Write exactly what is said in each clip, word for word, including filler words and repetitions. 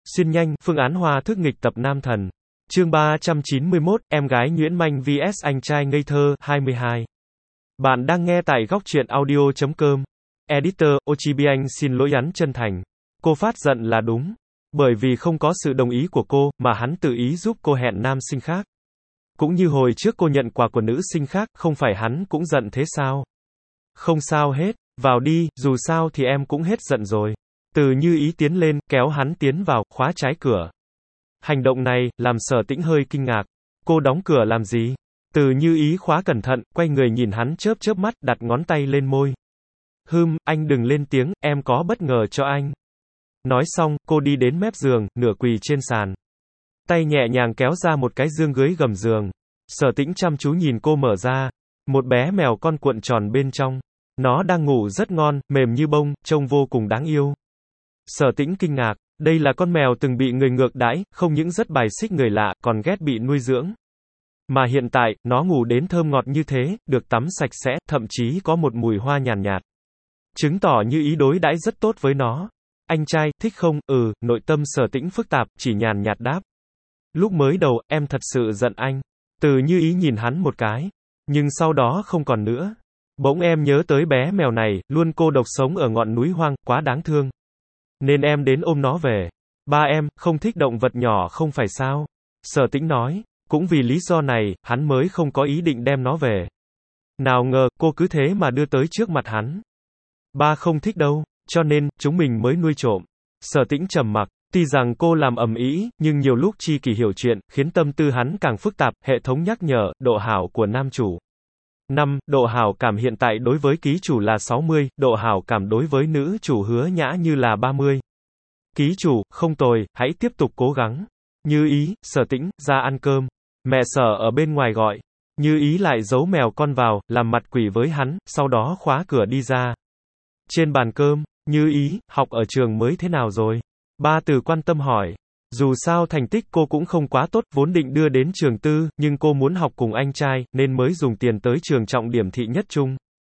Xin nhanh, phương án hòa thức nghịch tập nam thần. Chương ba trăm chín mươi mốt, em gái nhuyễn manh vs anh trai ngây thơ, hai mươi hai. Bạn đang nghe tại góc truyện audio chấm com. Editor, Ochibianh xin lỗi nhắn chân thành. Cô phát giận là đúng. Bởi vì không có sự đồng ý của cô, mà hắn tự ý giúp cô hẹn nam sinh khác. Cũng như hồi trước cô nhận quà của nữ sinh khác, không phải hắn cũng giận thế sao? Không sao hết, vào đi, dù sao thì em cũng hết giận rồi. Từ Như Ý tiến lên, kéo hắn tiến vào, khóa trái cửa. Hành động này, làm Sở Tĩnh hơi kinh ngạc. Cô đóng cửa làm gì? Từ Như Ý khóa cẩn thận, quay người nhìn hắn chớp chớp mắt, đặt ngón tay lên môi. Hừm, anh đừng lên tiếng, em có bất ngờ cho anh. Nói xong, cô đi đến mép giường, nửa quỳ trên sàn. Tay nhẹ nhàng kéo ra một cái dương gối gầm giường. Sở Tĩnh chăm chú nhìn cô mở ra. Một bé mèo con cuộn tròn bên trong. Nó đang ngủ rất ngon, mềm như bông, trông vô cùng đáng yêu. Sở Tĩnh kinh ngạc, đây là con mèo từng bị người ngược đãi, không những rất bài xích người lạ, còn ghét bị nuôi dưỡng. Mà hiện tại, nó ngủ đến thơm ngọt như thế, được tắm sạch sẽ, thậm chí có một mùi hoa nhàn nhạt, nhạt. Chứng tỏ Như Ý đối đãi rất tốt với nó. Anh trai, thích không? Ừ, nội tâm Sở Tĩnh phức tạp, chỉ nhàn nhạt đáp. Lúc mới đầu, em thật sự giận anh. Từ Như Ý nhìn hắn một cái. Nhưng sau đó không còn nữa. Bỗng em nhớ tới bé mèo này, luôn cô độc sống ở ngọn núi hoang, quá đáng thương. Nên em đến ôm nó về. Ba em, không thích động vật nhỏ không phải sao? Sở Tĩnh nói. Cũng vì lý do này, hắn mới không có ý định đem nó về. Nào ngờ, cô cứ thế mà đưa tới trước mặt hắn. Ba không thích đâu, cho nên, chúng mình mới nuôi trộm. Sở Tĩnh trầm mặc. Tuy rằng cô làm ầm ĩ, nhưng nhiều lúc chi kỷ hiểu chuyện, khiến tâm tư hắn càng phức tạp, hệ thống nhắc nhở, độ hảo của nam chủ. năm. Độ hảo cảm hiện tại đối với ký chủ là sáu mươi, độ hảo cảm đối với nữ chủ Hứa Nhã Như là ba mươi. Ký chủ, không tồi, hãy tiếp tục cố gắng. Như Ý, Sở Tĩnh, ra ăn cơm. Mẹ Sở ở bên ngoài gọi. Như Ý lại giấu mèo con vào, làm mặt quỷ với hắn, sau đó khóa cửa đi ra. Trên bàn cơm, Như Ý, học ở trường mới thế nào rồi? Ba Từ quan tâm hỏi. Dù sao thành tích cô cũng không quá tốt, vốn định đưa đến trường tư, nhưng cô muốn học cùng anh trai, nên mới dùng tiền tới trường trọng điểm thị nhất trung.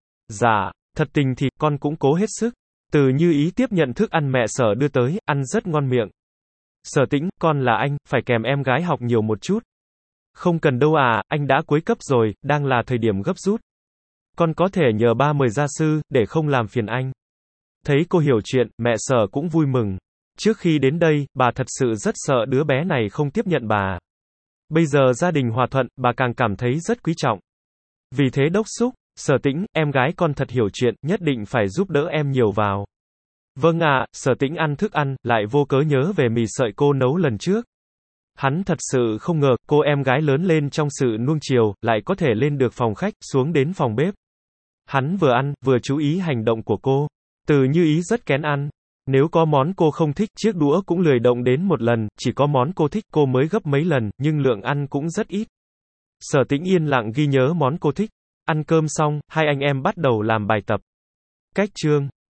Dạ, thật tình thì, con cũng cố hết sức. Từ Như Ý tiếp nhận thức ăn mẹ Sở đưa tới, ăn rất ngon miệng. Sở Tĩnh, con là anh, phải kèm em gái học nhiều một chút. Không cần đâu à, anh đã cuối cấp rồi, đang là thời điểm gấp rút. Con có thể nhờ ba mời gia sư, để không làm phiền anh. Thấy cô hiểu chuyện, mẹ Sở cũng vui mừng. Trước khi đến đây, bà thật sự rất sợ đứa bé này không tiếp nhận bà. Bây giờ gia đình hòa thuận, bà càng cảm thấy rất quý trọng. Vì thế đốc thúc, Sở Tĩnh, em gái con thật hiểu chuyện, nhất định phải giúp đỡ em nhiều vào. Vâng ạ, à, Sở Tĩnh ăn thức ăn, lại vô cớ nhớ về mì sợi cô nấu lần trước. Hắn thật sự không ngờ, cô em gái lớn lên trong sự nuông chiều, lại có thể lên được phòng khách, xuống đến phòng bếp. Hắn vừa ăn, vừa chú ý hành động của cô. Từ Như Ý rất kén ăn. Nếu có món cô không thích, chiếc đũa cũng lười động đến một lần, chỉ có món cô thích, cô mới gấp mấy lần, nhưng lượng ăn cũng rất ít. Sở Tĩnh yên lặng ghi nhớ món cô thích. Ăn cơm xong, hai anh em bắt đầu làm bài tập. Cách chương.